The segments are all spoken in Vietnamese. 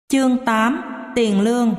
Chương 8. Tiền lương.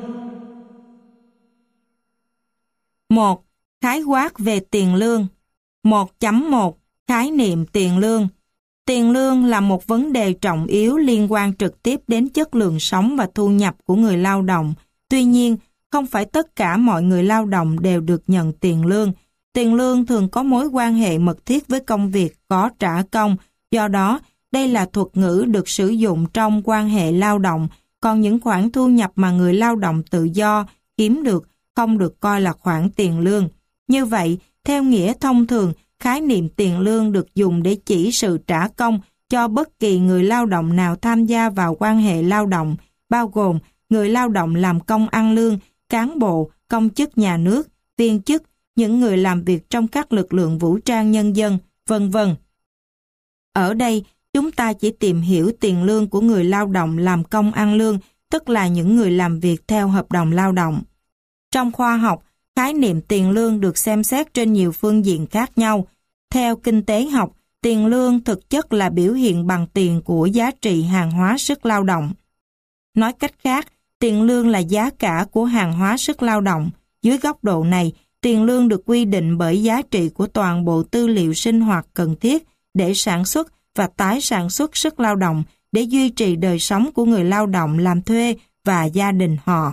1. Khái quát về tiền lương. 1.1. Khái niệm tiền lương. Tiền lương là một vấn đề trọng yếu liên quan trực tiếp đến chất lượng sống và thu nhập của người lao động. Tuy nhiên, không phải tất cả mọi người lao động đều được nhận tiền lương. Tiền lương thường có mối quan hệ mật thiết với công việc có trả công. Do đó, đây là thuật ngữ được sử dụng trong quan hệ lao động. Còn những khoản thu nhập mà người lao động tự do kiếm được không được coi là khoản tiền lương. Như vậy, theo nghĩa thông thường, khái niệm tiền lương được dùng để chỉ sự trả công cho bất kỳ người lao động nào tham gia vào quan hệ lao động, bao gồm người lao động làm công ăn lương, cán bộ, công chức nhà nước, viên chức, những người làm việc trong các lực lượng vũ trang nhân dân, vân vân. Ở đây, chúng ta chỉ tìm hiểu tiền lương của người lao động làm công ăn lương, tức là những người làm việc theo hợp đồng lao động. Trong khoa học, khái niệm tiền lương được xem xét trên nhiều phương diện khác nhau. Theo kinh tế học, tiền lương thực chất là biểu hiện bằng tiền của giá trị hàng hóa sức lao động. Nói cách khác, tiền lương là giá cả của hàng hóa sức lao động. Dưới góc độ này, tiền lương được quy định bởi giá trị của toàn bộ tư liệu sinh hoạt cần thiết để sản xuất và tái sản xuất sức lao động để duy trì đời sống của người lao động làm thuê và gia đình họ.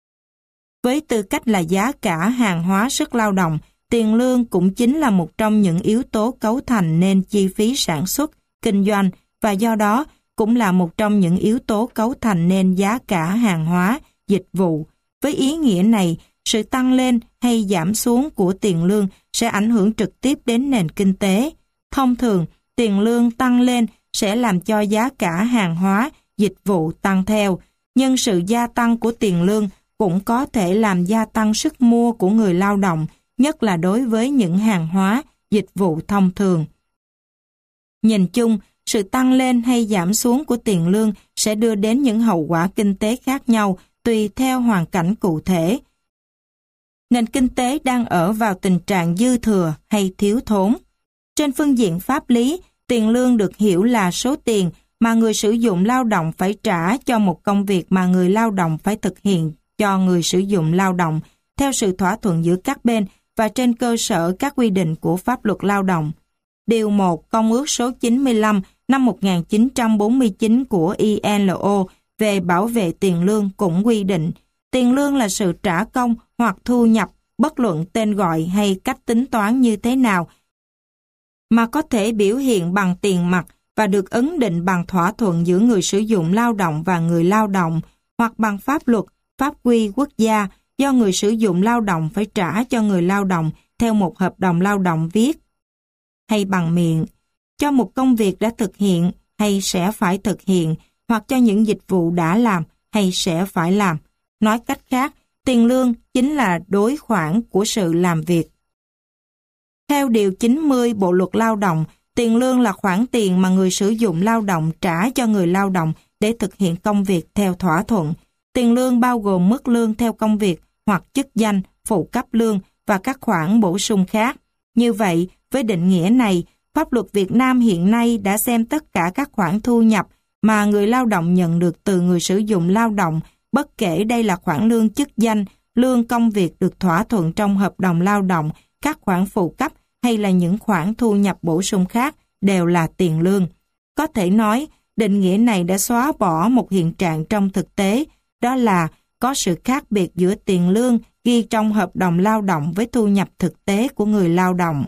Với tư cách là giá cả hàng hóa sức lao động, tiền lương cũng chính là một trong những yếu tố cấu thành nên chi phí sản xuất, kinh doanh và do đó cũng là một trong những yếu tố cấu thành nên giá cả hàng hóa, dịch vụ. Với ý nghĩa này, sự tăng lên hay giảm xuống của tiền lương sẽ ảnh hưởng trực tiếp đến nền kinh tế. Thông thường, tiền lương tăng lên sẽ làm cho giá cả hàng hóa, dịch vụ tăng theo, nhưng sự gia tăng của tiền lương cũng có thể làm gia tăng sức mua của người lao động, nhất là đối với những hàng hóa, dịch vụ thông thường. Nhìn chung, sự tăng lên hay giảm xuống của tiền lương sẽ đưa đến những hậu quả kinh tế khác nhau tùy theo hoàn cảnh cụ thể. Nền kinh tế đang ở vào tình trạng dư thừa hay thiếu thốn. Trên phương diện pháp lý, tiền lương được hiểu là số tiền mà người sử dụng lao động phải trả cho một công việc mà người lao động phải thực hiện cho người sử dụng lao động theo sự thỏa thuận giữa các bên và trên cơ sở các quy định của pháp luật lao động. Điều 1 Công ước số 95 năm 1949 của ILO về bảo vệ tiền lương cũng quy định tiền lương là sự trả công hoặc thu nhập, bất luận tên gọi hay cách tính toán như thế nào, mà có thể biểu hiện bằng tiền mặt và được ấn định bằng thỏa thuận giữa người sử dụng lao động và người lao động, hoặc bằng pháp luật, pháp quy quốc gia do người sử dụng lao động phải trả cho người lao động theo một hợp đồng lao động viết, hay bằng miệng, cho một công việc đã thực hiện hay sẽ phải thực hiện, hoặc cho những dịch vụ đã làm hay sẽ phải làm. Nói cách khác, tiền lương chính là đối khoản của sự làm việc. Theo Điều 90 Bộ Luật Lao động, tiền lương là khoản tiền mà người sử dụng lao động trả cho người lao động để thực hiện công việc theo thỏa thuận. Tiền lương bao gồm mức lương theo công việc hoặc chức danh, phụ cấp lương và các khoản bổ sung khác. Như vậy, với định nghĩa này, pháp luật Việt Nam hiện nay đã xem tất cả các khoản thu nhập mà người lao động nhận được từ người sử dụng lao động, bất kể đây là khoản lương chức danh, lương công việc được thỏa thuận trong hợp đồng lao động, các khoản phụ cấp hay là những khoản thu nhập bổ sung khác đều là tiền lương. Có thể nói, định nghĩa này đã xóa bỏ một hiện trạng trong thực tế, đó là có sự khác biệt giữa tiền lương ghi trong hợp đồng lao động với thu nhập thực tế của người lao động.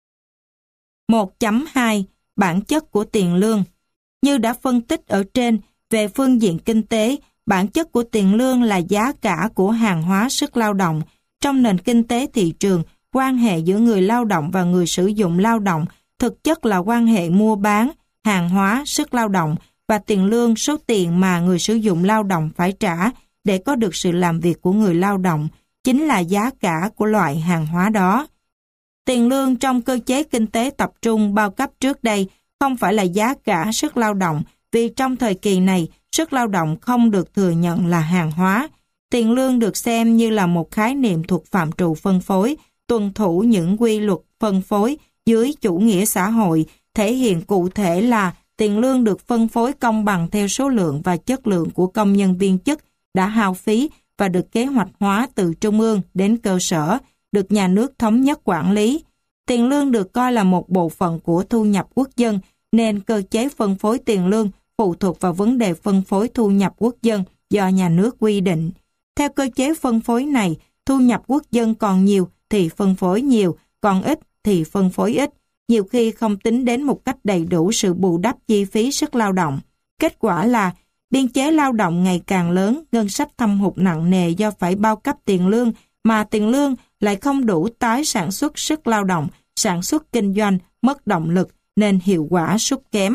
1.2 Bản chất của tiền lương. Như đã phân tích ở trên, về phương diện kinh tế, bản chất của tiền lương là giá cả của hàng hóa sức lao động. Trong nền kinh tế thị trường, quan hệ giữa người lao động và người sử dụng lao động thực chất là quan hệ mua bán, hàng hóa, sức lao động và tiền lương, số tiền mà người sử dụng lao động phải trả để có được sự làm việc của người lao động, chính là giá cả của loại hàng hóa đó. Tiền lương trong cơ chế kinh tế tập trung bao cấp trước đây không phải là giá cả sức lao động, vì trong thời kỳ này, sức lao động không được thừa nhận là hàng hóa. Tiền lương được xem như là một khái niệm thuộc phạm trù phân phối, tuân thủ những quy luật phân phối dưới chủ nghĩa xã hội, thể hiện cụ thể là tiền lương được phân phối công bằng theo số lượng và chất lượng của công nhân viên chức đã hao phí và được kế hoạch hóa từ trung ương đến cơ sở, được nhà nước thống nhất quản lý. Tiền lương được coi là một bộ phận của thu nhập quốc dân, nên cơ chế phân phối tiền lương phụ thuộc vào vấn đề phân phối thu nhập quốc dân do nhà nước quy định. Theo cơ chế phân phối này, thu nhập quốc dân còn nhiều thì phân phối nhiều, còn ít thì phân phối ít, nhiều khi không tính đến một cách đầy đủ sự bù đắp chi phí sức lao động. Kết quả là biên chế lao động ngày càng lớn, ngân sách thâm hụt nặng nề do phải bao cấp tiền lương, mà tiền lương lại không đủ tái sản xuất sức lao động, sản xuất kinh doanh, mất động lực, nên hiệu quả sút kém.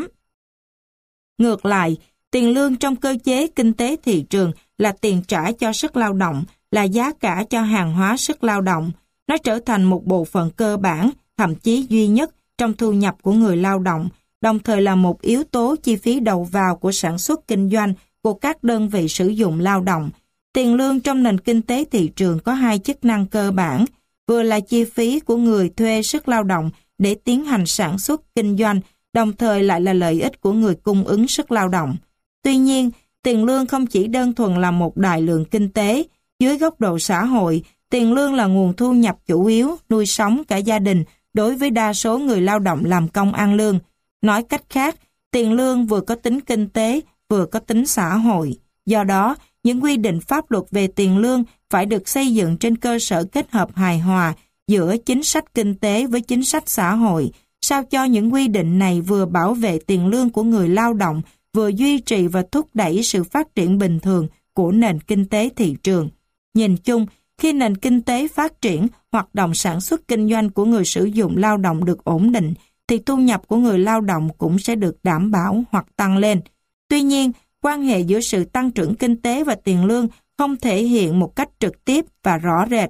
Ngược lại, tiền lương trong cơ chế kinh tế thị trường là tiền trả cho sức lao động, là giá cả cho hàng hóa sức lao động. Nó trở thành một bộ phận cơ bản, thậm chí duy nhất trong thu nhập của người lao động, đồng thời là một yếu tố chi phí đầu vào của sản xuất kinh doanh của các đơn vị sử dụng lao động. Tiền lương trong nền kinh tế thị trường có hai chức năng cơ bản, vừa là chi phí của người thuê sức lao động để tiến hành sản xuất kinh doanh, đồng thời lại là lợi ích của người cung ứng sức lao động. Tuy nhiên, tiền lương không chỉ đơn thuần là một đại lượng kinh tế. Dưới góc độ xã hội, tiền lương là nguồn thu nhập chủ yếu, nuôi sống cả gia đình đối với đa số người lao động làm công ăn lương. Nói cách khác, tiền lương vừa có tính kinh tế, vừa có tính xã hội. Do đó, những quy định pháp luật về tiền lương phải được xây dựng trên cơ sở kết hợp hài hòa giữa chính sách kinh tế với chính sách xã hội, sao cho những quy định này vừa bảo vệ tiền lương của người lao động, vừa duy trì và thúc đẩy sự phát triển bình thường của nền kinh tế thị trường. Nhìn chung, khi nền kinh tế phát triển, hoạt động sản xuất kinh doanh của người sử dụng lao động được ổn định, thì thu nhập của người lao động cũng sẽ được đảm bảo hoặc tăng lên. Tuy nhiên, quan hệ giữa sự tăng trưởng kinh tế và tiền lương không thể hiện một cách trực tiếp và rõ rệt.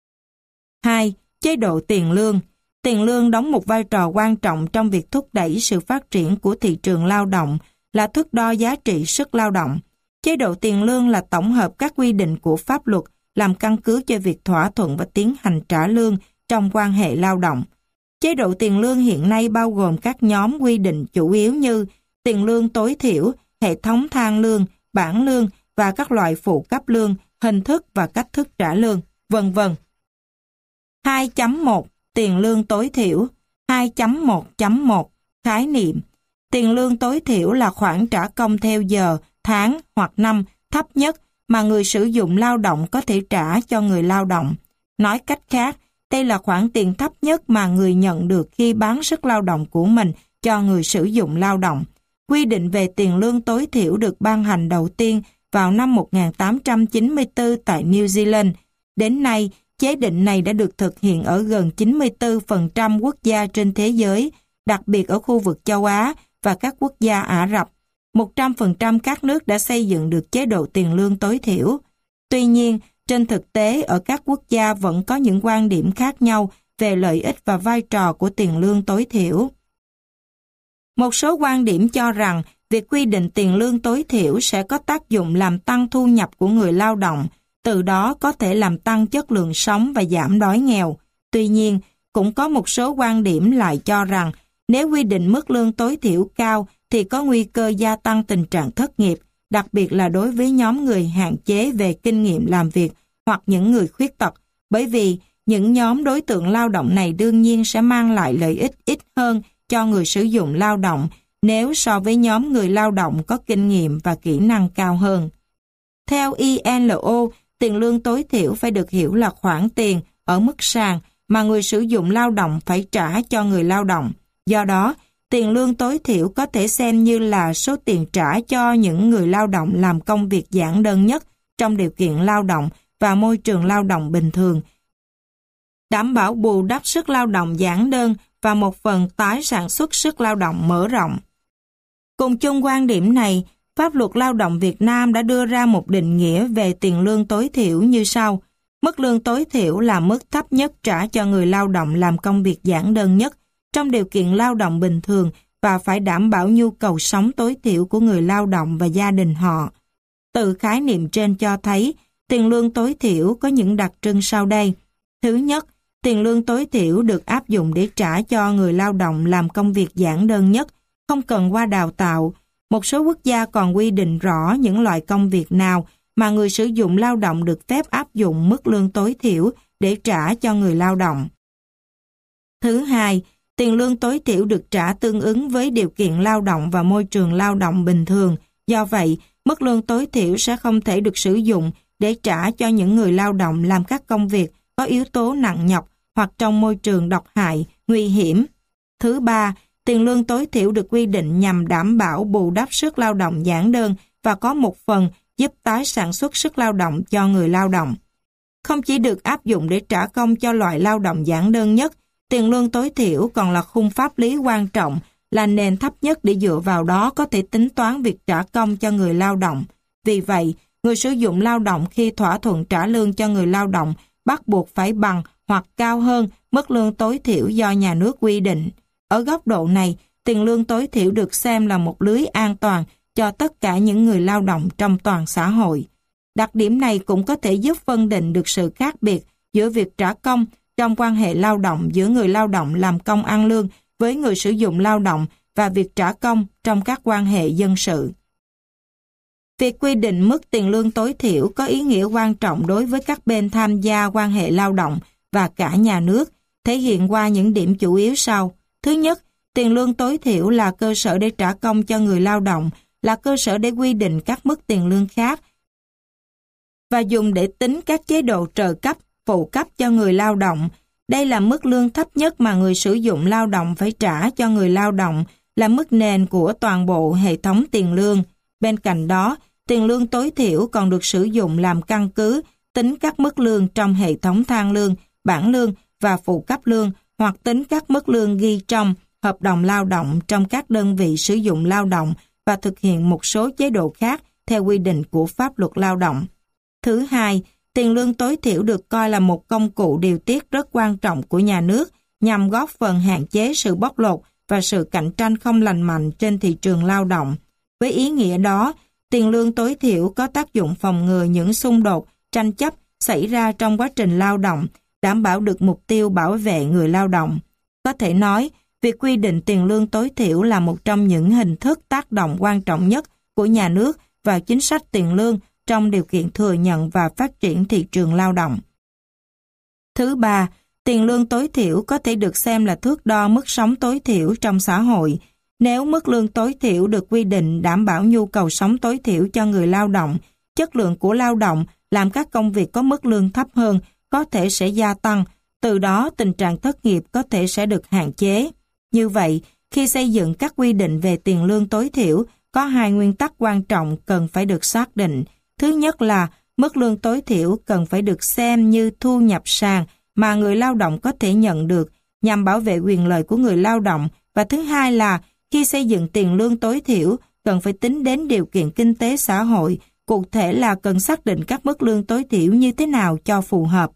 2. Chế độ tiền lương. Tiền lương đóng một vai trò quan trọng trong việc thúc đẩy sự phát triển của thị trường lao động, là thước đo giá trị sức lao động. Chế độ tiền lương là tổng hợp các quy định của pháp luật làm căn cứ cho việc thỏa thuận và tiến hành trả lương trong quan hệ lao động. Chế độ tiền lương hiện nay bao gồm các nhóm quy định chủ yếu như tiền lương tối thiểu, hệ thống thang lương, bảng lương và các loại phụ cấp lương, hình thức và cách thức trả lương, vân vân. 2.1 Tiền lương tối thiểu. 2.1.1 Khái niệm. Tiền lương tối thiểu là khoản trả công theo giờ, tháng hoặc năm thấp nhất mà người sử dụng lao động có thể trả cho người lao động. Nói cách khác, đây là khoản tiền thấp nhất mà người nhận được khi bán sức lao động của mình cho người sử dụng lao động. Quy định về tiền lương tối thiểu được ban hành đầu tiên vào năm 1894 tại New Zealand. Đến nay, chế định này đã được thực hiện ở gần 94% quốc gia trên thế giới, đặc biệt ở khu vực châu Á và các quốc gia Ả Rập. 100% các nước đã xây dựng được chế độ tiền lương tối thiểu. Tuy nhiên, trên thực tế ở các quốc gia vẫn có những quan điểm khác nhau về lợi ích và vai trò của tiền lương tối thiểu. Một số quan điểm cho rằng việc quy định tiền lương tối thiểu sẽ có tác dụng làm tăng thu nhập của người lao động, từ đó có thể làm tăng chất lượng sống và giảm đói nghèo. Tuy nhiên, cũng có một số quan điểm lại cho rằng nếu quy định mức lương tối thiểu cao thì có nguy cơ gia tăng tình trạng thất nghiệp, đặc biệt là đối với nhóm người hạn chế về kinh nghiệm làm việc hoặc những người khuyết tật, bởi vì những nhóm đối tượng lao động này đương nhiên sẽ mang lại lợi ích ít hơn cho người sử dụng lao động nếu so với nhóm người lao động có kinh nghiệm và kỹ năng cao hơn. Theo ILO, tiền lương tối thiểu phải được hiểu là khoản tiền ở mức sàn mà người sử dụng lao động phải trả cho người lao động. Do đó, tiền lương tối thiểu có thể xem như là số tiền trả cho những người lao động làm công việc giản đơn nhất trong điều kiện lao động và môi trường lao động bình thường, đảm bảo bù đắp sức lao động giản đơn và một phần tái sản xuất sức lao động mở rộng. Cùng chung quan điểm này, pháp luật lao động Việt Nam đã đưa ra một định nghĩa về tiền lương tối thiểu như sau. Mức lương tối thiểu là mức thấp nhất trả cho người lao động làm công việc giản đơn nhất trong điều kiện lao động bình thường và phải đảm bảo nhu cầu sống tối thiểu của người lao động và gia đình họ. Từ khái niệm trên cho thấy, tiền lương tối thiểu có những đặc trưng sau đây. Thứ nhất, tiền lương tối thiểu được áp dụng để trả cho người lao động làm công việc giản đơn nhất, không cần qua đào tạo. Một số quốc gia còn quy định rõ những loại công việc nào mà người sử dụng lao động được phép áp dụng mức lương tối thiểu để trả cho người lao động. Thứ hai, tiền lương tối thiểu được trả tương ứng với điều kiện lao động và môi trường lao động bình thường. Do vậy, mức lương tối thiểu sẽ không thể được sử dụng để trả cho những người lao động làm các công việc có yếu tố nặng nhọc hoặc trong môi trường độc hại, nguy hiểm. Thứ ba, tiền lương tối thiểu được quy định nhằm đảm bảo bù đắp sức lao động giản đơn và có một phần giúp tái sản xuất sức lao động cho người lao động. Không chỉ được áp dụng để trả công cho loại lao động giản đơn nhất, tiền lương tối thiểu còn là khung pháp lý quan trọng, là nền thấp nhất để dựa vào đó có thể tính toán việc trả công cho người lao động. Vì vậy, người sử dụng lao động khi thỏa thuận trả lương cho người lao động bắt buộc phải bằng hoặc cao hơn mức lương tối thiểu do nhà nước quy định. Ở góc độ này, tiền lương tối thiểu được xem là một lưới an toàn cho tất cả những người lao động trong toàn xã hội. Đặc điểm này cũng có thể giúp phân định được sự khác biệt giữa việc trả công trong quan hệ lao động giữa người lao động làm công ăn lương với người sử dụng lao động và việc trả công trong các quan hệ dân sự. Việc quy định mức tiền lương tối thiểu có ý nghĩa quan trọng đối với các bên tham gia quan hệ lao động và cả nhà nước, thể hiện qua những điểm chủ yếu sau. Thứ nhất, tiền lương tối thiểu là cơ sở để trả công cho người lao động, là cơ sở để quy định các mức tiền lương khác và dùng để tính các chế độ trợ cấp, phụ cấp cho người lao động. Đây là mức lương thấp nhất mà người sử dụng lao động phải trả cho người lao động, là mức nền của toàn bộ hệ thống tiền lương. Bên cạnh đó, tiền lương tối thiểu còn được sử dụng làm căn cứ tính các mức lương trong hệ thống thang lương, bảng lương và phụ cấp lương, hoặc tính các mức lương ghi trong hợp đồng lao động trong các đơn vị sử dụng lao động và thực hiện một số chế độ khác theo quy định của pháp luật lao động. Thứ hai, tiền lương tối thiểu được coi là một công cụ điều tiết rất quan trọng của nhà nước nhằm góp phần hạn chế sự bóc lột và sự cạnh tranh không lành mạnh trên thị trường lao động. Với ý nghĩa đó, tiền lương tối thiểu có tác dụng phòng ngừa những xung đột, tranh chấp xảy ra trong quá trình lao động, đảm bảo được mục tiêu bảo vệ người lao động. Có thể nói, việc quy định tiền lương tối thiểu là một trong những hình thức tác động quan trọng nhất của nhà nước vào chính sách tiền lương trong điều kiện thừa nhận và phát triển thị trường lao động. Thứ ba, tiền lương tối thiểu có thể được xem là thước đo mức sống tối thiểu trong xã hội. Nếu mức lương tối thiểu được quy định đảm bảo nhu cầu sống tối thiểu cho người lao động, chất lượng của lao động làm các công việc có mức lương thấp hơn có thể sẽ gia tăng, từ đó tình trạng thất nghiệp có thể sẽ được hạn chế. Như vậy, khi xây dựng các quy định về tiền lương tối thiểu, có hai nguyên tắc quan trọng cần phải được xác định. Thứ nhất là mức lương tối thiểu cần phải được xem như thu nhập sàn mà người lao động có thể nhận được nhằm bảo vệ quyền lợi của người lao động, và thứ hai là khi xây dựng tiền lương tối thiểu cần phải tính đến điều kiện kinh tế xã hội, cụ thể là cần xác định các mức lương tối thiểu như thế nào cho phù hợp.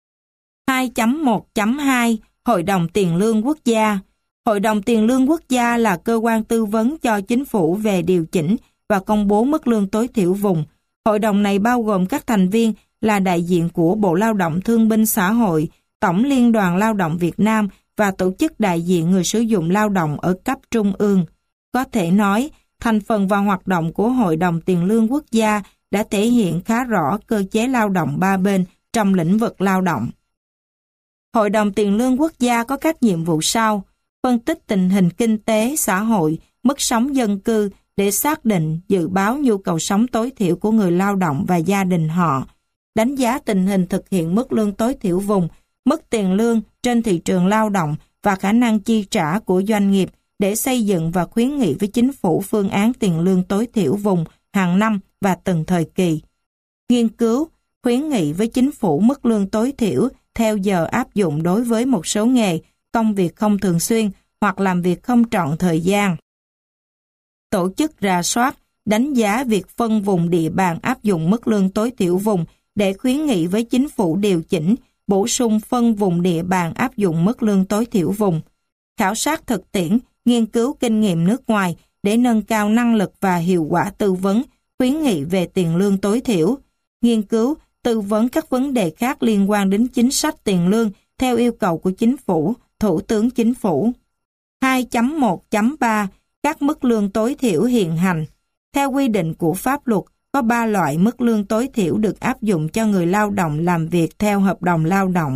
2.1.2 Hội đồng Tiền lương Quốc gia. Hội đồng Tiền lương Quốc gia là cơ quan tư vấn cho chính phủ về điều chỉnh và công bố mức lương tối thiểu vùng. Hội đồng này bao gồm các thành viên là đại diện của Bộ Lao động Thương binh Xã hội, Tổng Liên đoàn Lao động Việt Nam và tổ chức đại diện người sử dụng lao động ở cấp trung ương. Có thể nói, thành phần và hoạt động của Hội đồng Tiền lương Quốc gia đã thể hiện khá rõ cơ chế lao động ba bên trong lĩnh vực lao động. Hội đồng Tiền lương Quốc gia có các nhiệm vụ sau: phân tích tình hình kinh tế, xã hội, mức sống dân cư để xác định, dự báo nhu cầu sống tối thiểu của người lao động và gia đình họ, đánh giá tình hình thực hiện mức lương tối thiểu vùng, mức tiền lương trên thị trường lao động và khả năng chi trả của doanh nghiệp để xây dựng và khuyến nghị với chính phủ phương án tiền lương tối thiểu vùng hàng năm và từng thời kỳ. Nghiên cứu, khuyến nghị với chính phủ mức lương tối thiểu theo giờ áp dụng đối với một số nghề, công việc không thường xuyên hoặc làm việc không trọn thời gian. Tổ chức rà soát, đánh giá việc phân vùng địa bàn áp dụng mức lương tối thiểu vùng để khuyến nghị với chính phủ điều chỉnh, bổ sung phân vùng địa bàn áp dụng mức lương tối thiểu vùng. Khảo sát thực tiễn, nghiên cứu kinh nghiệm nước ngoài để nâng cao năng lực và hiệu quả tư vấn, khuyến nghị về tiền lương tối thiểu. Nghiên cứu, tư vấn các vấn đề khác liên quan đến chính sách tiền lương theo yêu cầu của chính phủ, Thủ tướng Chính phủ. 2.1.3 Các mức lương tối thiểu hiện hành. Theo quy định của pháp luật, có 3 loại mức lương tối thiểu được áp dụng cho người lao động làm việc theo hợp đồng lao động.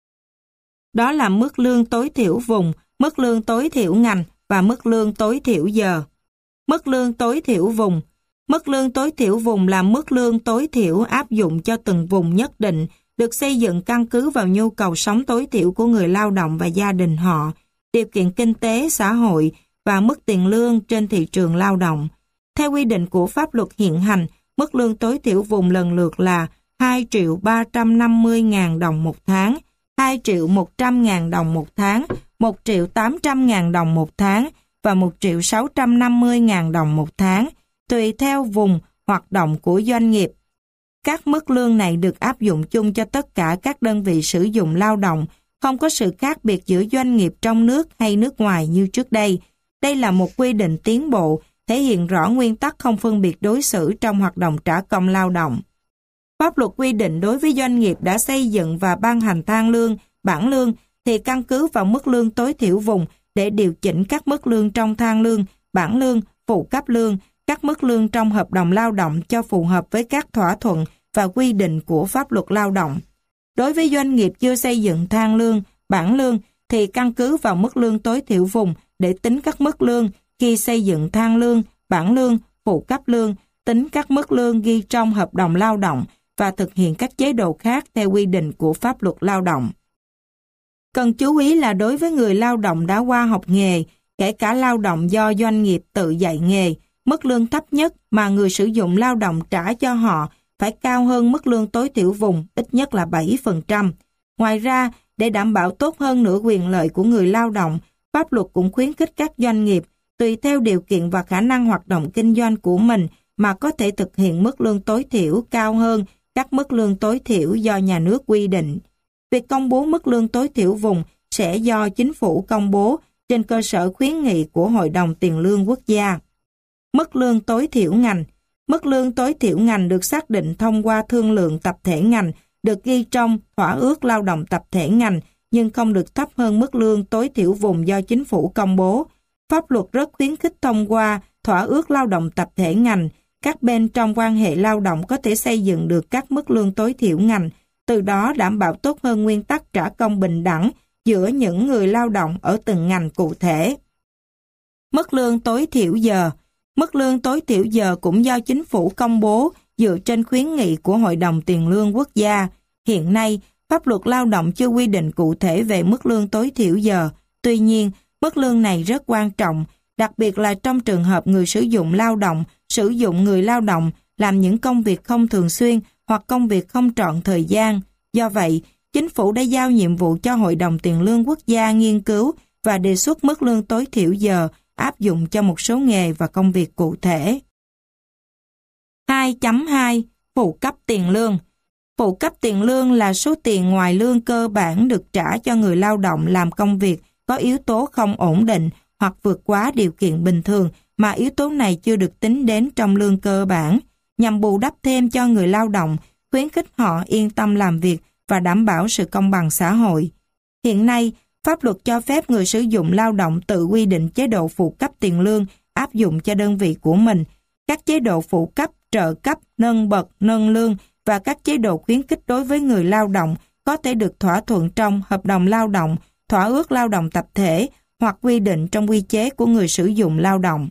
Đó là mức lương tối thiểu vùng, mức lương tối thiểu ngành và mức lương tối thiểu giờ. Mức lương tối thiểu vùng. Mức lương tối thiểu vùng là mức lương tối thiểu áp dụng cho từng vùng nhất định, được xây dựng căn cứ vào nhu cầu sống tối thiểu của người lao động và gia đình họ, điều kiện kinh tế, xã hội và mức tiền lương trên thị trường lao động. Theo quy định của pháp luật hiện hành, mức lương tối thiểu vùng lần lượt là 2.350.000 đồng một tháng, 2.100.000 đồng một tháng, 1.800.000 đồng một tháng và 1.650.000 đồng một tháng, tùy theo vùng hoạt động của doanh nghiệp. Các mức lương này được áp dụng chung cho tất cả các đơn vị sử dụng lao động, không có sự khác biệt giữa doanh nghiệp trong nước hay nước ngoài như trước đây. Đây là một quy định tiến bộ, thể hiện rõ nguyên tắc không phân biệt đối xử trong hoạt động trả công lao động. Pháp luật quy định đối với doanh nghiệp đã xây dựng và ban hành thang lương, bảng lương thì căn cứ vào mức lương tối thiểu vùng để điều chỉnh các mức lương trong thang lương, bảng lương, phụ cấp lương, các mức lương trong hợp đồng lao động cho phù hợp với các thỏa thuận và quy định của pháp luật lao động. Đối với doanh nghiệp chưa xây dựng thang lương, bảng lương thì căn cứ vào mức lương tối thiểu vùng để tính các mức lương, khi xây dựng thang lương, bảng lương, phụ cấp lương, tính các mức lương ghi trong hợp đồng lao động và thực hiện các chế độ khác theo quy định của pháp luật lao động. Cần chú ý là đối với người lao động đã qua học nghề, kể cả lao động do doanh nghiệp tự dạy nghề, mức lương thấp nhất mà người sử dụng lao động trả cho họ phải cao hơn mức lương tối thiểu vùng ít nhất là 7%. Ngoài ra, để đảm bảo tốt hơn nữa quyền lợi của người lao động, pháp luật cũng khuyến khích các doanh nghiệp tùy theo điều kiện và khả năng hoạt động kinh doanh của mình mà có thể thực hiện mức lương tối thiểu cao hơn các mức lương tối thiểu do nhà nước quy định. Việc công bố mức lương tối thiểu vùng sẽ do chính phủ công bố trên cơ sở khuyến nghị của Hội đồng Tiền lương Quốc gia. Mức lương tối thiểu ngành. Mức lương tối thiểu ngành được xác định thông qua thương lượng tập thể ngành, được ghi trong thỏa ước lao động tập thể ngành, nhưng không được thấp hơn mức lương tối thiểu vùng do chính phủ công bố. Pháp luật rất khuyến khích thông qua thỏa ước lao động tập thể ngành, các bên trong quan hệ lao động có thể xây dựng được các mức lương tối thiểu ngành, từ đó đảm bảo tốt hơn nguyên tắc trả công bình đẳng giữa những người lao động ở từng ngành cụ thể. Mức lương tối thiểu giờ. Mức lương tối thiểu giờ cũng do chính phủ công bố dựa trên khuyến nghị của Hội đồng Tiền lương Quốc gia. Hiện nay, pháp luật lao động chưa quy định cụ thể về mức lương tối thiểu giờ. Tuy nhiên, mức lương này rất quan trọng, đặc biệt là trong trường hợp người sử dụng lao động sử dụng người lao động làm những công việc không thường xuyên hoặc công việc không trọn thời gian. Do vậy, chính phủ đã giao nhiệm vụ cho Hội đồng Tiền lương Quốc gia nghiên cứu và đề xuất mức lương tối thiểu giờ áp dụng cho một số nghề và công việc cụ thể. 2.2. Phụ cấp tiền lương. Phụ cấp tiền lương là số tiền ngoài lương cơ bản được trả cho người lao động làm công việc có yếu tố không ổn định hoặc vượt quá điều kiện bình thường mà yếu tố này chưa được tính đến trong lương cơ bản, nhằm bù đắp thêm cho người lao động, khuyến khích họ yên tâm làm việc và đảm bảo sự công bằng xã hội. Hiện nay, pháp luật cho phép người sử dụng lao động tự quy định chế độ phụ cấp tiền lương áp dụng cho đơn vị của mình. Các chế độ phụ cấp, trợ cấp, nâng bậc, nâng lương và các chế độ khuyến khích đối với người lao động có thể được thỏa thuận trong hợp đồng lao động, thỏa ước lao động tập thể hoặc quy định trong quy chế của người sử dụng lao động.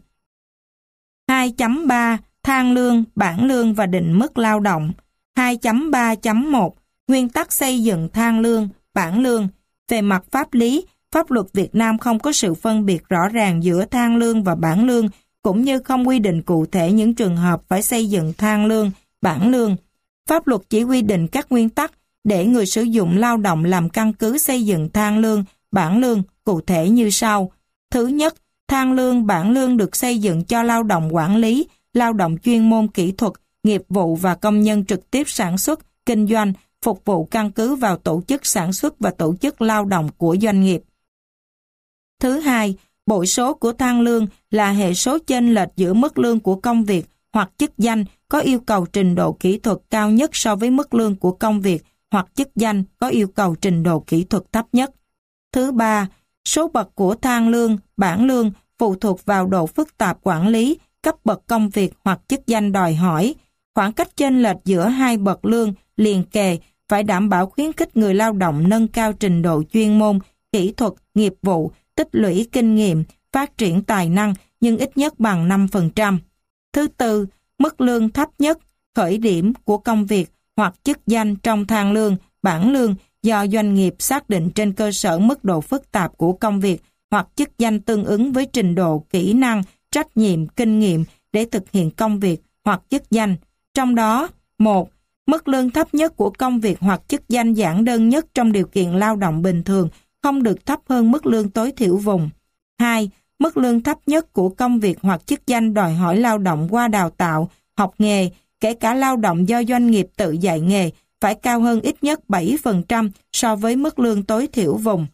2.3. Thang lương, bảng lương và định mức lao động. 2.3.1. Nguyên tắc xây dựng thang lương, bảng lương. Về mặt pháp lý, pháp luật Việt Nam không có sự phân biệt rõ ràng giữa thang lương và bảng lương, cũng như không quy định cụ thể những trường hợp phải xây dựng thang lương, bảng lương. Pháp luật chỉ quy định các nguyên tắc để người sử dụng lao động làm căn cứ xây dựng thang lương, bảng lương cụ thể như sau. Thứ nhất, thang lương, bảng lương được xây dựng cho lao động quản lý, lao động chuyên môn kỹ thuật, nghiệp vụ và công nhân trực tiếp sản xuất, kinh doanh, phục vụ căn cứ vào tổ chức sản xuất và tổ chức lao động của doanh nghiệp. Thứ hai, bội số của thang lương là hệ số chênh lệch giữa mức lương của công việc hoặc chức danh có yêu cầu trình độ kỹ thuật cao nhất so với mức lương của công việc hoặc chức danh có yêu cầu trình độ kỹ thuật thấp nhất. Thứ ba, số bậc của thang lương, bảng lương phụ thuộc vào độ phức tạp quản lý, cấp bậc công việc hoặc chức danh đòi hỏi. Khoảng cách chênh lệch giữa hai bậc lương liền kề phải đảm bảo khuyến khích người lao động nâng cao trình độ chuyên môn, kỹ thuật, nghiệp vụ, tích lũy kinh nghiệm, phát triển tài năng nhưng ít nhất bằng 5%. Thứ tư, mức lương thấp nhất, khởi điểm của công việc hoặc chức danh trong thang lương, bảng lương do doanh nghiệp xác định trên cơ sở mức độ phức tạp của công việc hoặc chức danh tương ứng với trình độ, kỹ năng, trách nhiệm, kinh nghiệm để thực hiện công việc hoặc chức danh. Trong đó, 1. Mức lương thấp nhất của công việc hoặc chức danh giản đơn nhất trong điều kiện lao động bình thường không được thấp hơn mức lương tối thiểu vùng. 2. Mức lương thấp nhất của công việc hoặc chức danh đòi hỏi lao động qua đào tạo, học nghề, kể cả lao động do doanh nghiệp tự dạy nghề, phải cao hơn ít nhất 7% so với mức lương tối thiểu vùng.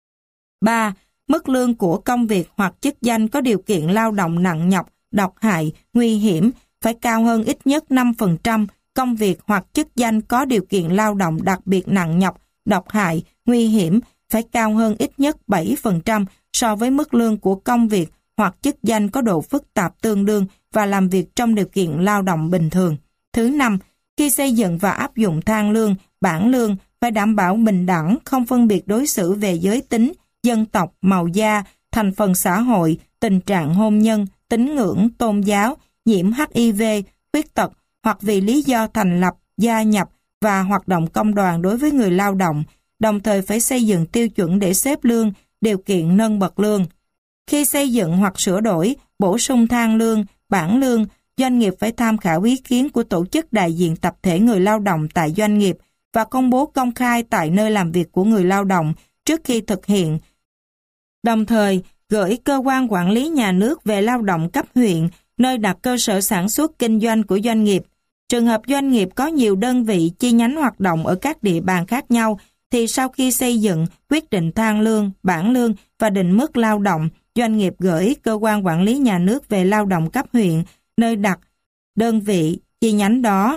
3. Mức lương của công việc hoặc chức danh có điều kiện lao động nặng nhọc, độc hại, nguy hiểm phải cao hơn ít nhất 5% công việc hoặc chức danh có điều kiện lao động đặc biệt nặng nhọc, độc hại, nguy hiểm phải cao hơn ít nhất 7% so với mức lương của công việc hoặc chức danh có độ phức tạp tương đương và làm việc trong điều kiện lao động bình thường. Thứ năm, khi xây dựng và áp dụng thang lương, bảng lương phải đảm bảo bình đẳng, không phân biệt đối xử về giới tính, dân tộc, màu da, thành phần xã hội, tình trạng hôn nhân, tín ngưỡng, tôn giáo, nhiễm HIV, khuyết tật hoặc vì lý do thành lập, gia nhập và hoạt động công đoàn đối với người lao động, đồng thời phải xây dựng tiêu chuẩn để xếp lương, điều kiện nâng bậc lương. Khi xây dựng hoặc sửa đổi, bổ sung thang lương, bảng lương, doanh nghiệp phải tham khảo ý kiến của tổ chức đại diện tập thể người lao động tại doanh nghiệp và công bố công khai tại nơi làm việc của người lao động trước khi thực hiện. Đồng thời, gửi cơ quan quản lý nhà nước về lao động cấp huyện, nơi đặt cơ sở sản xuất kinh doanh của doanh nghiệp. Trường hợp doanh nghiệp có nhiều đơn vị chi nhánh hoạt động ở các địa bàn khác nhau, thì sau khi xây dựng, quyết định thang lương, bảng lương và định mức lao động, doanh nghiệp gửi cơ quan quản lý nhà nước về lao động cấp huyện, nơi đặt đơn vị chi nhánh đó.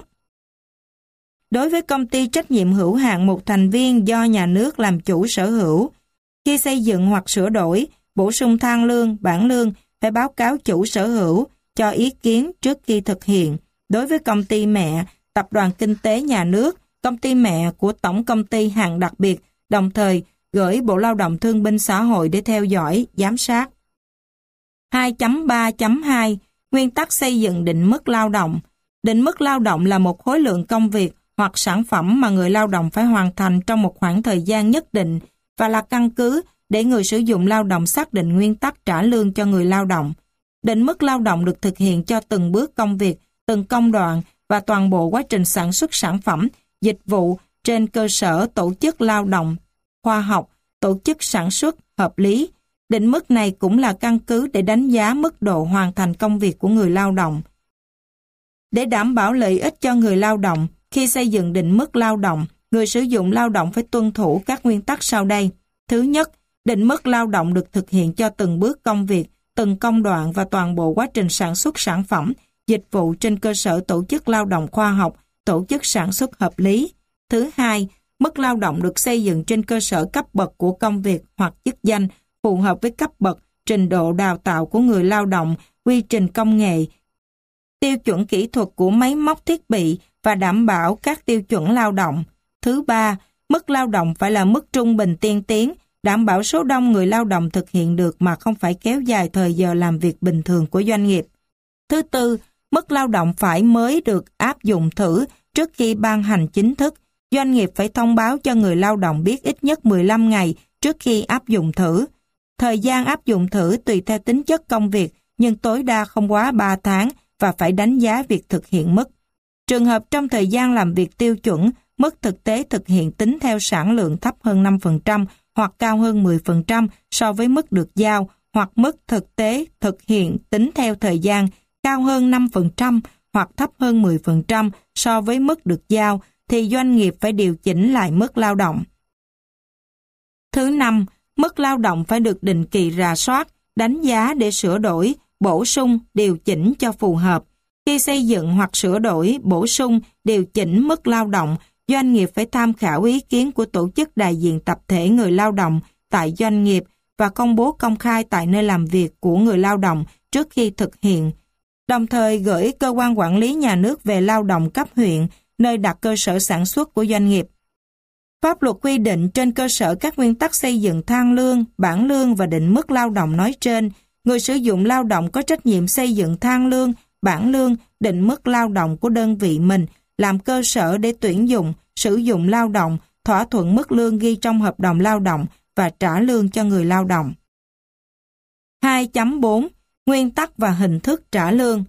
Đối với công ty trách nhiệm hữu hạn một thành viên do nhà nước làm chủ sở hữu, khi xây dựng hoặc sửa đổi, bổ sung thang lương, bảng lương phải báo cáo chủ sở hữu cho ý kiến trước khi thực hiện. Đối với công ty mẹ, tập đoàn kinh tế nhà nước, công ty mẹ của tổng công ty hàng đặc biệt, đồng thời gửi Bộ Lao động Thương binh Xã hội để theo dõi, giám sát. 2.3.2 Nguyên tắc xây dựng định mức lao động. Định mức lao động là một khối lượng công việc hoặc sản phẩm mà người lao động phải hoàn thành trong một khoảng thời gian nhất định và là căn cứ để người sử dụng lao động xác định nguyên tắc trả lương cho người lao động. Định mức lao động được thực hiện cho từng bước công việc, từng công đoạn và toàn bộ quá trình sản xuất sản phẩm, dịch vụ trên cơ sở tổ chức lao động, khoa học, tổ chức sản xuất hợp lý. Định mức này cũng là căn cứ để đánh giá mức độ hoàn thành công việc của người lao động. Để đảm bảo lợi ích cho người lao động, khi xây dựng định mức lao động, người sử dụng lao động phải tuân thủ các nguyên tắc sau đây. Thứ nhất, định mức lao động được thực hiện cho từng bước công việc, từng công đoạn và toàn bộ quá trình sản xuất sản phẩm, dịch vụ trên cơ sở tổ chức lao động khoa học, tổ chức sản xuất hợp lý. Thứ hai, mức lao động được xây dựng trên cơ sở cấp bậc của công việc hoặc chức danh phù hợp với cấp bậc, trình độ đào tạo của người lao động, quy trình công nghệ, tiêu chuẩn kỹ thuật của máy móc thiết bị và đảm bảo các tiêu chuẩn lao động. Thứ ba, mức lao động phải là mức trung bình tiên tiến, đảm bảo số đông người lao động thực hiện được mà không phải kéo dài thời giờ làm việc bình thường của doanh nghiệp. Thứ tư, mức lao động phải mới được áp dụng thử trước khi ban hành chính thức. Doanh nghiệp phải thông báo cho người lao động biết ít nhất 15 ngày trước khi áp dụng thử. Thời gian áp dụng thử tùy theo tính chất công việc, nhưng tối đa không quá 3 tháng và phải đánh giá việc thực hiện mức. Trường hợp trong thời gian làm việc tiêu chuẩn, mức thực tế thực hiện tính theo sản lượng thấp hơn 5% hoặc cao hơn 10% so với mức được giao, hoặc mức thực tế thực hiện tính theo thời gian cao hơn 5% hoặc thấp hơn 10% so với mức được giao, thì doanh nghiệp phải điều chỉnh lại mức lao động. Thứ năm, mức lao động phải được định kỳ rà soát, đánh giá để sửa đổi, bổ sung, điều chỉnh cho phù hợp. Khi xây dựng hoặc sửa đổi, bổ sung, điều chỉnh mức lao động, doanh nghiệp phải tham khảo ý kiến của tổ chức đại diện tập thể người lao động tại doanh nghiệp và công bố công khai tại nơi làm việc của người lao động trước khi thực hiện, đồng thời gửi cơ quan quản lý nhà nước về lao động cấp huyện, nơi đặt cơ sở sản xuất của doanh nghiệp. Pháp luật quy định trên cơ sở các nguyên tắc xây dựng thang lương, bảng lương và định mức lao động nói trên, người sử dụng lao động có trách nhiệm xây dựng thang lương, bảng lương, định mức lao động của đơn vị mình làm cơ sở để tuyển dụng, sử dụng lao động, thỏa thuận mức lương ghi trong hợp đồng lao động và trả lương cho người lao động. 2.4 Nguyên tắc và hình thức trả lương.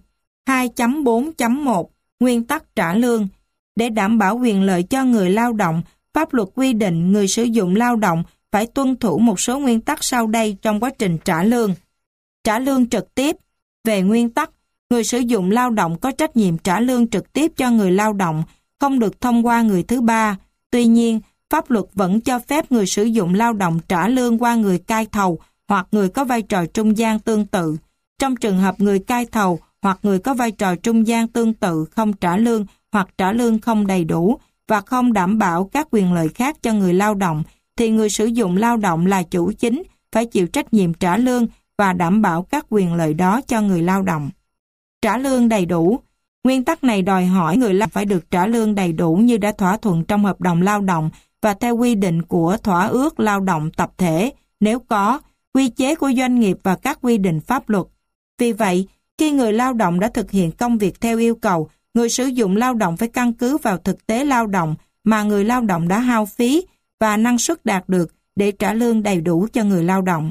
2.4.1 Nguyên tắc trả lương. Để đảm bảo quyền lợi cho người lao động, pháp luật quy định người sử dụng lao động phải tuân thủ một số nguyên tắc sau đây trong quá trình trả lương. Trả lương trực tiếp. Về nguyên tắc, người sử dụng lao động có trách nhiệm trả lương trực tiếp cho người lao động, không được thông qua người thứ ba. Tuy nhiên, pháp luật vẫn cho phép người sử dụng lao động trả lương qua người cai thầu hoặc người có vai trò trung gian tương tự. Trong trường hợp người cai thầu hoặc người có vai trò trung gian tương tự không trả lương hoặc trả lương không đầy đủ và không đảm bảo các quyền lợi khác cho người lao động, thì người sử dụng lao động là chủ chính phải chịu trách nhiệm trả lương và đảm bảo các quyền lợi đó cho người lao động. Trả lương đầy đủ. Nguyên tắc này đòi hỏi người lao động phải được trả lương đầy đủ như đã thỏa thuận trong hợp đồng lao động và theo quy định của thỏa ước lao động tập thể, nếu có, quy chế của doanh nghiệp và các quy định pháp luật. Vì vậy, khi người lao động đã thực hiện công việc theo yêu cầu, người sử dụng lao động phải căn cứ vào thực tế lao động mà người lao động đã hao phí và năng suất đạt được để trả lương đầy đủ cho người lao động.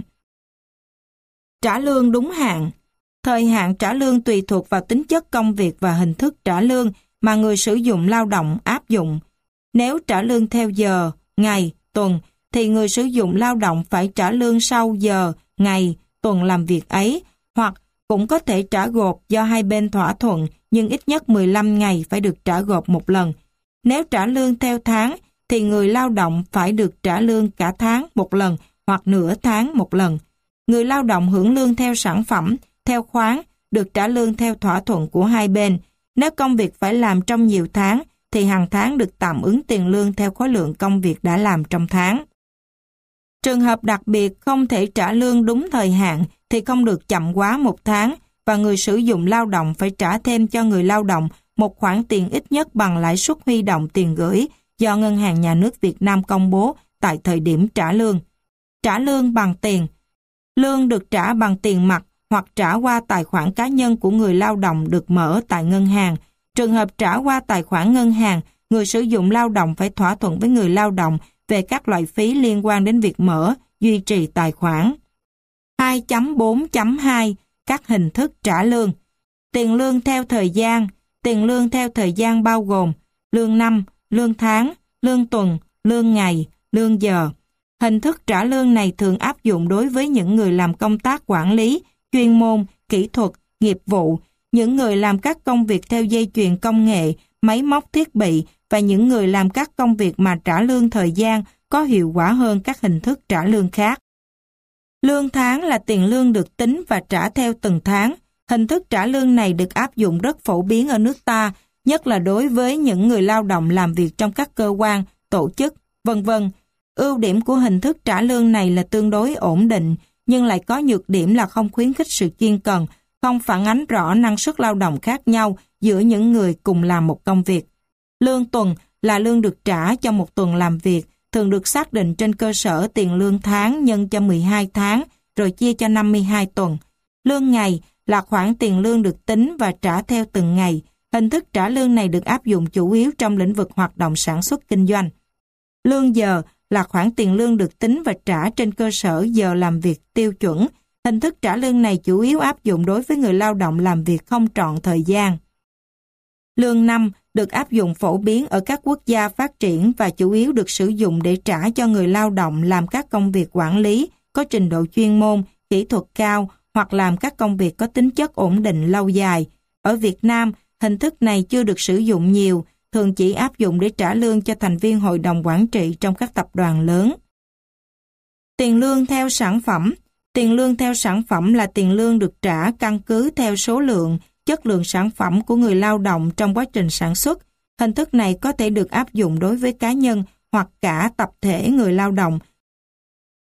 Trả lương đúng hạn. Thời hạn trả lương tùy thuộc vào tính chất công việc và hình thức trả lương mà người sử dụng lao động áp dụng. Nếu trả lương theo giờ, ngày, tuần, thì người sử dụng lao động phải trả lương sau giờ, ngày, tuần làm việc ấy, hoặc cũng có thể trả gộp do hai bên thỏa thuận, nhưng ít nhất 15 ngày phải được trả gộp một lần. Nếu trả lương theo tháng, thì người lao động phải được trả lương cả tháng một lần hoặc nửa tháng một lần. Người lao động hưởng lương theo sản phẩm, theo khoán, được trả lương theo thỏa thuận của hai bên. Nếu công việc phải làm trong nhiều tháng, thì hàng tháng được tạm ứng tiền lương theo khối lượng công việc đã làm trong tháng. Trường hợp đặc biệt không thể trả lương đúng thời hạn thì không được chậm quá một tháng và người sử dụng lao động phải trả thêm cho người lao động một khoản tiền ít nhất bằng lãi suất huy động tiền gửi do Ngân hàng Nhà nước Việt Nam công bố tại thời điểm trả lương. Trả lương bằng tiền. Lương được trả bằng tiền mặt hoặc trả qua tài khoản cá nhân của người lao động được mở tại ngân hàng. Trường hợp trả qua tài khoản ngân hàng, người sử dụng lao động phải thỏa thuận với người lao động về các loại phí liên quan đến việc mở, duy trì tài khoản. 2.4.2 Các hình thức trả lương. Tiền lương theo thời gian. Tiền lương theo thời gian bao gồm lương năm, lương tháng, lương tuần, lương ngày, lương giờ. Hình thức trả lương này thường áp dụng đối với những người làm công tác quản lý, chuyên môn, kỹ thuật, nghiệp vụ, những người làm các công việc theo dây chuyền công nghệ, máy móc thiết bị và những người làm các công việc mà trả lương thời gian có hiệu quả hơn các hình thức trả lương khác. Lương tháng là tiền lương được tính và trả theo từng tháng. Hình thức trả lương này được áp dụng rất phổ biến ở nước ta, nhất là đối với những người lao động làm việc trong các cơ quan, tổ chức, v.v. Ưu điểm của hình thức trả lương này là tương đối ổn định, nhưng lại có nhược điểm là không khuyến khích sự chuyên cần, không phản ánh rõ năng suất lao động khác nhau giữa những người cùng làm một công việc. Lương tuần là lương được trả cho một tuần làm việc, thường được xác định trên cơ sở tiền lương tháng nhân cho 12 tháng, rồi chia cho 52 tuần. Lương ngày là khoản tiền lương được tính và trả theo từng ngày. Hình thức trả lương này được áp dụng chủ yếu trong lĩnh vực hoạt động sản xuất kinh doanh. Lương giờ là khoản tiền lương được tính và trả trên cơ sở giờ làm việc tiêu chuẩn. Hình thức trả lương này chủ yếu áp dụng đối với người lao động làm việc không trọn thời gian. Lương năm được áp dụng phổ biến ở các quốc gia phát triển và chủ yếu được sử dụng để trả cho người lao động làm các công việc quản lý, có trình độ chuyên môn, kỹ thuật cao hoặc làm các công việc có tính chất ổn định lâu dài. Ở Việt Nam, hình thức này chưa được sử dụng nhiều, thường chỉ áp dụng để trả lương cho thành viên hội đồng quản trị trong các tập đoàn lớn. Tiền lương theo sản phẩm. Tiền lương theo sản phẩm là tiền lương được trả căn cứ theo số lượng, chất lượng sản phẩm của người lao động trong quá trình sản xuất. Hình thức này có thể được áp dụng đối với cá nhân hoặc cả tập thể người lao động.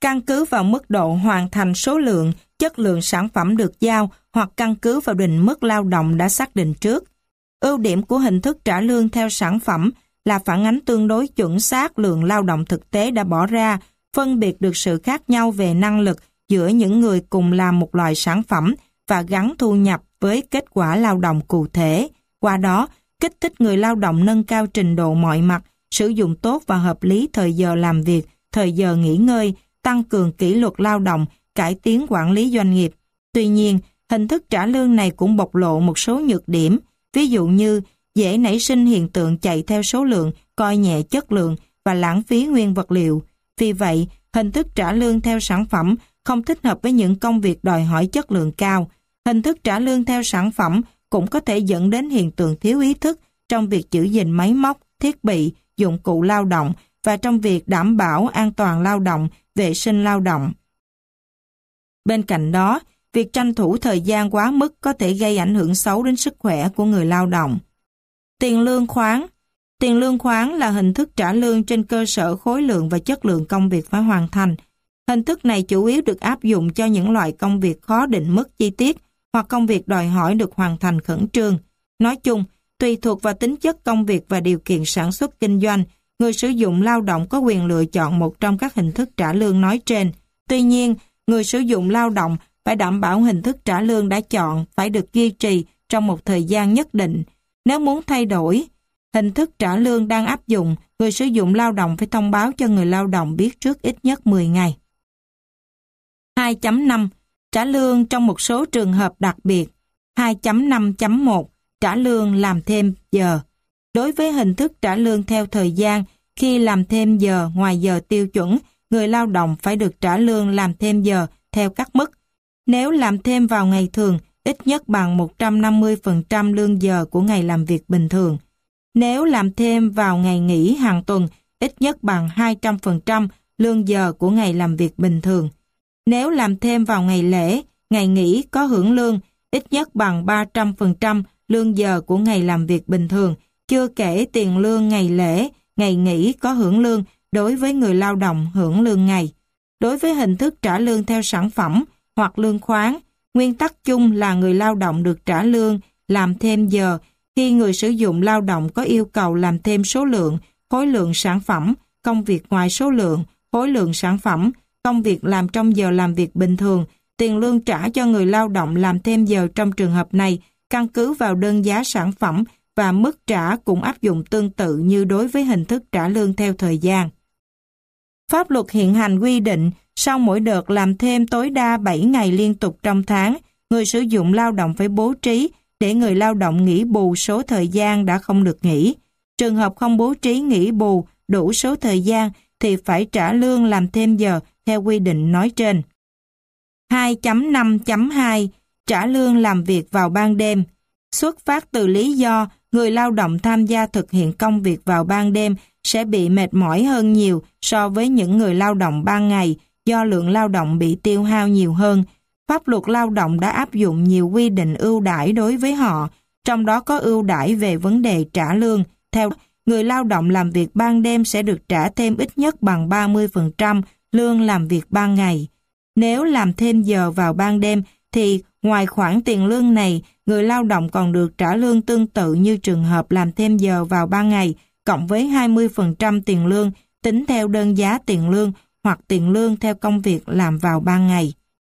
căn cứ vào mức độ hoàn thành số lượng, chất lượng sản phẩm được giao hoặc căn cứ vào định mức lao động đã xác định trước. Ưu điểm của hình thức trả lương theo sản phẩm là phản ánh tương đối chuẩn xác lượng lao động thực tế đã bỏ ra, phân biệt được sự khác nhau về năng lực giữa những người cùng làm một loại sản phẩm và gắn thu nhập với kết quả lao động cụ thể. Qua đó, kích thích người lao động nâng cao trình độ mọi mặt, sử dụng tốt và hợp lý thời giờ làm việc, thời giờ nghỉ ngơi, tăng cường kỷ luật lao động, cải tiến quản lý doanh nghiệp. Tuy nhiên, hình thức trả lương này cũng bộc lộ một số nhược điểm, ví dụ như dễ nảy sinh hiện tượng chạy theo số lượng, coi nhẹ chất lượng và lãng phí nguyên vật liệu. Vì vậy, hình thức trả lương theo sản phẩm không thích hợp với những công việc đòi hỏi chất lượng cao. Hình thức trả lương theo sản phẩm cũng có thể dẫn đến hiện tượng thiếu ý thức trong việc giữ gìn máy móc, thiết bị, dụng cụ lao động và trong việc đảm bảo an toàn lao động, vệ sinh lao động. Bên cạnh đó, việc tranh thủ thời gian quá mức có thể gây ảnh hưởng xấu đến sức khỏe của người lao động. Tiền lương khoán. Tiền lương khoán là hình thức trả lương trên cơ sở khối lượng và chất lượng công việc phải hoàn thành. Hình thức này chủ yếu được áp dụng cho những loại công việc khó định mức chi tiết hoặc công việc đòi hỏi được hoàn thành khẩn trương. Nói chung, tùy thuộc vào tính chất công việc và điều kiện sản xuất kinh doanh, người sử dụng lao động có quyền lựa chọn một trong các hình thức trả lương nói trên. Tuy nhiên, người sử dụng lao động phải đảm bảo hình thức trả lương đã chọn phải được duy trì trong một thời gian nhất định. Nếu muốn thay đổi hình thức trả lương đang áp dụng, người sử dụng lao động phải thông báo cho người lao động biết trước ít nhất 10 ngày. 2.5. Trả lương trong một số trường hợp đặc biệt. 2.5.1. Trả lương làm thêm giờ. Đối với hình thức trả lương theo thời gian, khi làm thêm giờ ngoài giờ tiêu chuẩn, người lao động phải được trả lương làm thêm giờ theo các mức. Nếu làm thêm vào ngày thường, ít nhất bằng 150% lương giờ của ngày làm việc bình thường. Nếu làm thêm vào ngày nghỉ hàng tuần, ít nhất bằng 200% lương giờ của ngày làm việc bình thường. Nếu làm thêm vào ngày lễ, ngày nghỉ có hưởng lương, ít nhất bằng 300% lương giờ của ngày làm việc bình thường, chưa kể tiền lương ngày lễ, ngày nghỉ có hưởng lương đối với người lao động hưởng lương ngày. Đối với hình thức trả lương theo sản phẩm hoặc lương khoán, nguyên tắc chung là người lao động được trả lương làm thêm giờ khi người sử dụng lao động có yêu cầu làm thêm số lượng, khối lượng sản phẩm, công việc ngoài số lượng, khối lượng sản phẩm, công việc làm trong giờ làm việc bình thường. Tiền lương trả cho người lao động làm thêm giờ trong trường hợp này căn cứ vào đơn giá sản phẩm và mức trả cũng áp dụng tương tự như đối với hình thức trả lương theo thời gian. Pháp luật hiện hành quy định sau mỗi đợt làm thêm tối đa 7 ngày liên tục trong tháng, người sử dụng lao động phải bố trí để người lao động nghỉ bù số thời gian đã không được nghỉ. Trường hợp không bố trí nghỉ bù đủ số thời gian thì phải trả lương làm thêm giờ theo quy định nói trên. 2.5.2 Trả lương làm việc vào ban đêm. Xuất phát từ lý do người lao động tham gia thực hiện công việc vào ban đêm sẽ bị mệt mỏi hơn nhiều so với những người lao động ban ngày do lượng lao động bị tiêu hao nhiều hơn. Pháp luật lao động đã áp dụng nhiều quy định ưu đãi đối với họ, trong đó có ưu đãi về vấn đề trả lương. Theo người lao động làm việc ban đêm sẽ được trả thêm ít nhất bằng 30% lương làm việc ban ngày. Nếu làm thêm giờ vào ban đêm thì ngoài khoản tiền lương này, người lao động còn được trả lương tương tự như trường hợp làm thêm giờ vào ban ngày, cộng với 20% tiền lương tính theo đơn giá tiền lương hoặc tiền lương theo công việc làm vào ban ngày.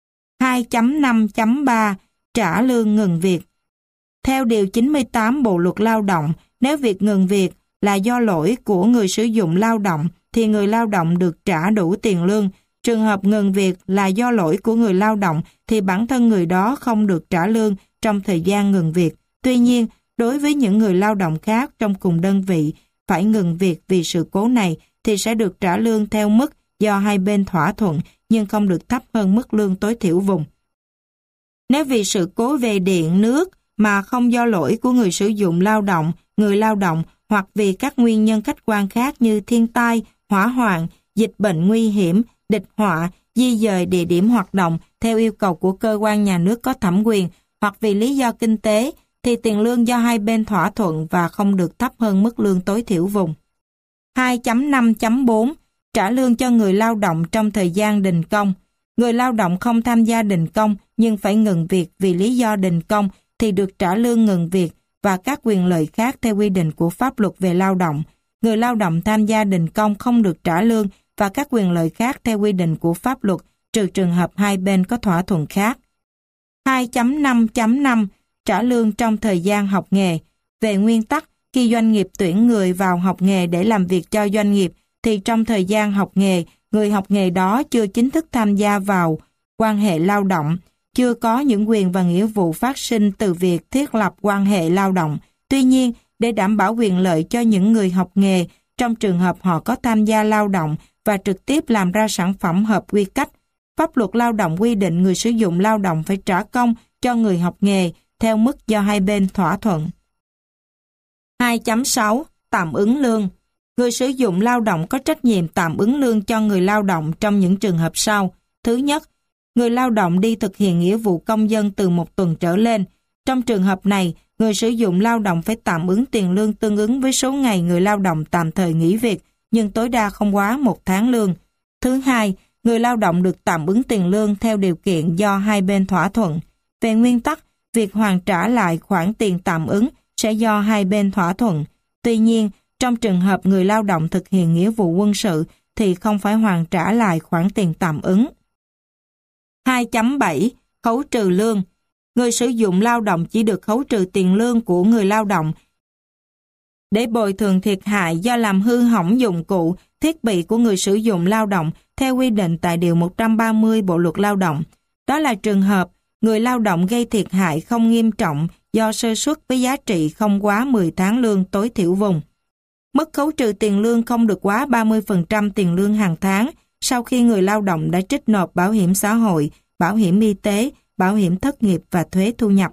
2.5.3 Trả lương ngừng việc. Theo Điều 98 Bộ Luật Lao động, nếu việc ngừng việc là do lỗi của người sử dụng lao động thì người lao động được trả đủ tiền lương. Trường hợp ngừng việc là do lỗi của người lao động thì bản thân người đó không được trả lương trong thời gian ngừng việc. Tuy nhiên, đối với những người lao động khác trong cùng đơn vị phải ngừng việc vì sự cố này thì sẽ được trả lương theo mức do hai bên thỏa thuận nhưng không được thấp hơn mức lương tối thiểu vùng. Nếu vì sự cố về điện, nước mà không do lỗi của người sử dụng lao động, người lao động hoặc vì các nguyên nhân khách quan khác như thiên tai, hỏa hoạn, dịch bệnh nguy hiểm, địch họa, di dời địa điểm hoạt động theo yêu cầu của cơ quan nhà nước có thẩm quyền hoặc vì lý do kinh tế thì tiền lương do hai bên thỏa thuận và không được thấp hơn mức lương tối thiểu vùng. 2.5.4 Trả lương cho người lao động trong thời gian đình công. Người lao động không tham gia đình công nhưng phải ngừng việc vì lý do đình công thì được trả lương ngừng việc và các quyền lợi khác theo quy định của pháp luật về lao động. Người lao động tham gia đình công không được trả lương và các quyền lợi khác theo quy định của pháp luật, trừ trường hợp hai bên có thỏa thuận khác. 2.5.5 Trả lương trong thời gian học nghề. Về nguyên tắc, khi doanh nghiệp tuyển người vào học nghề để làm việc cho doanh nghiệp, thì trong thời gian học nghề, người học nghề đó chưa chính thức tham gia vào quan hệ lao động, chưa có những quyền và nghĩa vụ phát sinh từ việc thiết lập quan hệ lao động. Tuy nhiên, để đảm bảo quyền lợi cho những người học nghề, trong trường hợp họ có tham gia lao động và trực tiếp làm ra sản phẩm hợp quy cách, pháp luật lao động quy định người sử dụng lao động phải trả công cho người học nghề theo mức do hai bên thỏa thuận. 2.6 Tạm ứng lương. Người sử dụng lao động có trách nhiệm tạm ứng lương cho người lao động trong những trường hợp sau. Thứ nhất, người lao động đi thực hiện nghĩa vụ công dân từ 1 tuần trở lên. Trong trường hợp này, người sử dụng lao động phải tạm ứng tiền lương tương ứng với số ngày người lao động tạm thời nghỉ việc, nhưng tối đa không quá 1 tháng lương. Thứ hai, người lao động được tạm ứng tiền lương theo điều kiện do hai bên thỏa thuận. Về nguyên tắc, việc hoàn trả lại khoản tiền tạm ứng sẽ do hai bên thỏa thuận. Tuy nhiên, trong trường hợp người lao động thực hiện nghĩa vụ quân sự thì không phải hoàn trả lại khoản tiền tạm ứng. 2.7 Khấu trừ lương. Người sử dụng lao động chỉ được khấu trừ tiền lương của người lao động để bồi thường thiệt hại do làm hư hỏng dụng cụ, thiết bị của người sử dụng lao động theo quy định tại Điều 130 Bộ Luật Lao động. Đó là trường hợp người lao động gây thiệt hại không nghiêm trọng do sơ suất với giá trị không quá 10 tháng lương tối thiểu vùng. Mức khấu trừ tiền lương không được quá 30% tiền lương hàng tháng sau khi người lao động đã trích nộp bảo hiểm xã hội, bảo hiểm y tế, bảo hiểm thất nghiệp và thuế thu nhập.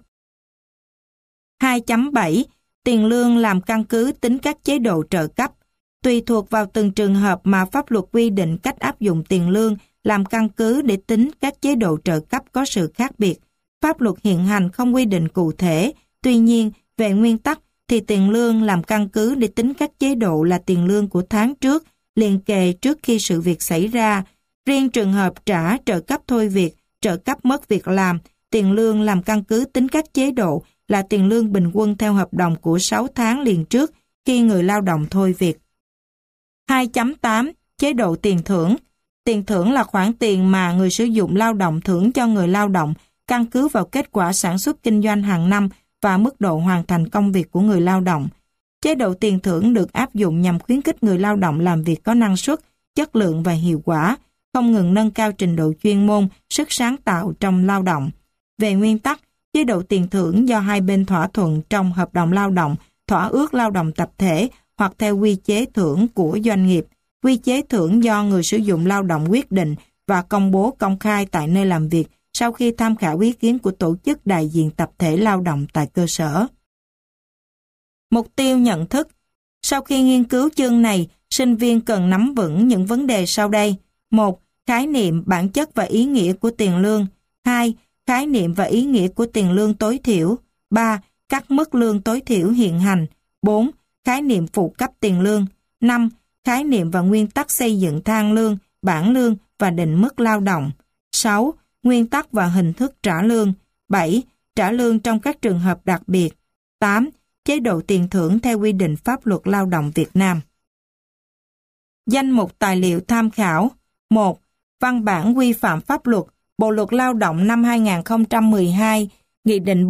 2.7 Tiền lương làm căn cứ tính các chế độ trợ cấp. Tùy thuộc vào từng trường hợp mà pháp luật quy định cách áp dụng tiền lương làm căn cứ để tính các chế độ trợ cấp có sự khác biệt. Pháp luật hiện hành không quy định cụ thể, tuy nhiên, về nguyên tắc thì tiền lương làm căn cứ để tính các chế độ là tiền lương của tháng trước, liền kề trước khi sự việc xảy ra. Riêng trường hợp trả trợ cấp thôi việc, trợ cấp mất việc làm, tiền lương làm căn cứ tính các chế độ là tiền lương bình quân theo hợp đồng của 6 tháng liền trước khi người lao động thôi việc. 2.8 Chế độ tiền thưởng. Tiền thưởng là khoản tiền mà người sử dụng lao động thưởng cho người lao động căn cứ vào kết quả sản xuất kinh doanh hàng năm và mức độ hoàn thành công việc của người lao động. Chế độ tiền thưởng được áp dụng nhằm khuyến khích người lao động làm việc có năng suất, chất lượng và hiệu quả, không ngừng nâng cao trình độ chuyên môn, sức sáng tạo trong lao động. Về nguyên tắc, chế độ tiền thưởng do hai bên thỏa thuận trong hợp đồng lao động, thỏa ước lao động tập thể hoặc theo quy chế thưởng của doanh nghiệp. Quy chế thưởng do người sử dụng lao động quyết định và công bố công khai tại nơi làm việc sau khi tham khảo ý kiến của tổ chức đại diện tập thể lao động tại cơ sở. Mục tiêu nhận thức. Sau khi nghiên cứu chương này, sinh viên cần nắm vững những vấn đề sau đây. 1. Khái niệm, bản chất và ý nghĩa của tiền lương. 2. Khái niệm và ý nghĩa của tiền lương tối thiểu. 3. Các mức lương tối thiểu hiện hành. 4. Khái niệm phụ cấp tiền lương. 5. Khái niệm và nguyên tắc xây dựng thang lương, bảng lương và định mức lao động. 6. Nguyên tắc và hình thức trả lương. 7. Trả lương trong các trường hợp đặc biệt. 8. Chế độ tiền thưởng theo quy định pháp luật lao động Việt Nam. Danh mục tài liệu tham khảo. 1. Văn bản quy phạm pháp luật, Bộ luật Lao động năm 2012, Nghị định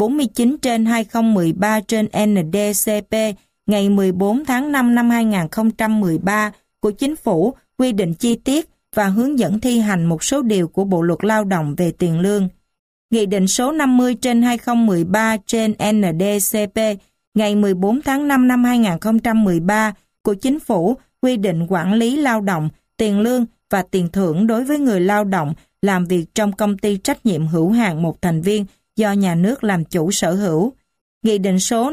49/2013/ND-CP ngày 14 tháng 5 năm 2013 của Chính phủ quy định chi tiết và hướng dẫn thi hành một số điều của Bộ luật Lao động về tiền lương. Nghị định số 50/2013/ND-CP ngày 14 tháng 5 năm 2013 của Chính phủ quy định quản lý lao động, tiền lương và tiền thưởng đối với người lao động làm việc trong công ty trách nhiệm hữu hạn một thành viên do nhà nước làm chủ sở hữu. Nghị định số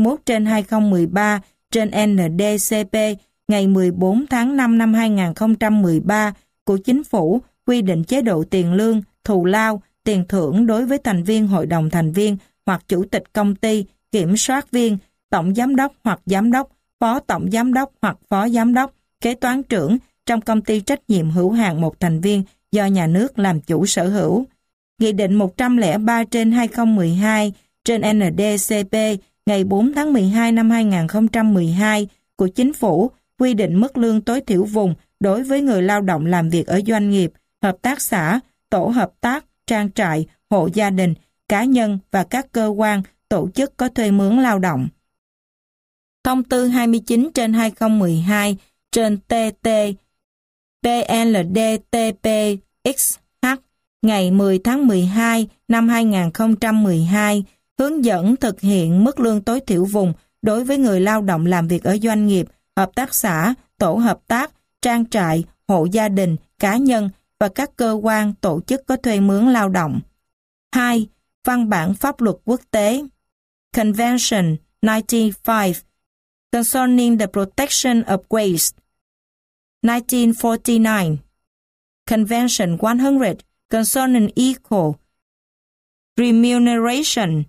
51/2013/ND-CP ngày 14 tháng 5 năm 2013 của Chính phủ quy định chế độ tiền lương, thù lao, tiền thưởng đối với thành viên hội đồng thành viên hoặc chủ tịch công ty, kiểm soát viên, tổng giám đốc hoặc giám đốc, phó tổng giám đốc hoặc phó giám đốc, kế toán trưởng, trong công ty trách nhiệm hữu hạn một thành viên do nhà nước làm chủ sở hữu. Nghị định 103/2012 trên ND-CP ngày 4 tháng 12 năm 2012 của Chính phủ quy định mức lương tối thiểu vùng đối với người lao động làm việc ở doanh nghiệp, hợp tác xã, tổ hợp tác, trang trại, hộ gia đình, cá nhân và các cơ quan, tổ chức có thuê mướn lao động. Thông tư 29/2012 trên TT PLDTP-XH ngày 10 tháng 12 năm 2012 hướng dẫn thực hiện mức lương tối thiểu vùng đối với người lao động làm việc ở doanh nghiệp, hợp tác xã, tổ hợp tác, trang trại, hộ gia đình, cá nhân và các cơ quan, tổ chức có thuê mướn lao động. 2. Văn bản pháp luật quốc tế Convention 95 Concerning the Protection of Waste 1949 Convention 100 Concerning Equal Remuneration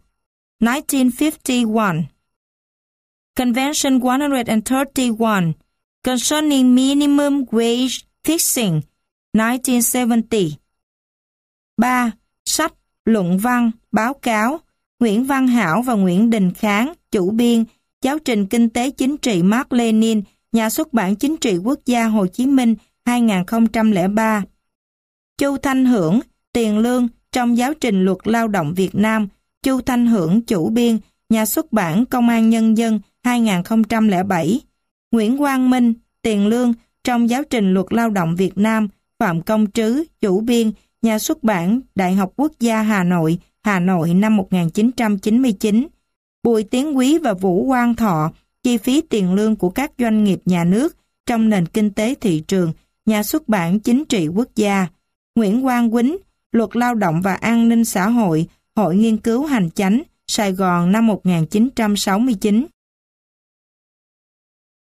1951 Convention 131 Concerning Minimum Wage Fixing 1970. 3. Sách, luận văn, báo cáo Nguyễn Văn Hảo và Nguyễn Đình Kháng, chủ biên, Giáo trình Kinh tế Chính trị Mác Lênin, Nhà xuất bản Chính trị Quốc gia Hồ Chí Minh 2003. Chu Thanh Hưởng, tiền lương trong Giáo trình Luật Lao động Việt Nam, Chu Thanh Hưởng, chủ biên, Nhà xuất bản Công an Nhân dân 2007. Nguyễn Quang Minh, tiền lương trong Giáo trình Luật Lao động Việt Nam, Phạm Công Trứ, chủ biên, Nhà xuất bản Đại học Quốc gia Hà Nội năm 1999. Bùi Tiến Quý và Vũ Quang Thọ, chi phí tiền lương của các doanh nghiệp nhà nước trong nền kinh tế thị trường, Nhà xuất bản Chính trị Quốc gia. Nguyễn Quang Quýnh, Luật Lao động và An ninh xã hội, Hội Nghiên cứu Hành chánh, Sài Gòn năm 1969.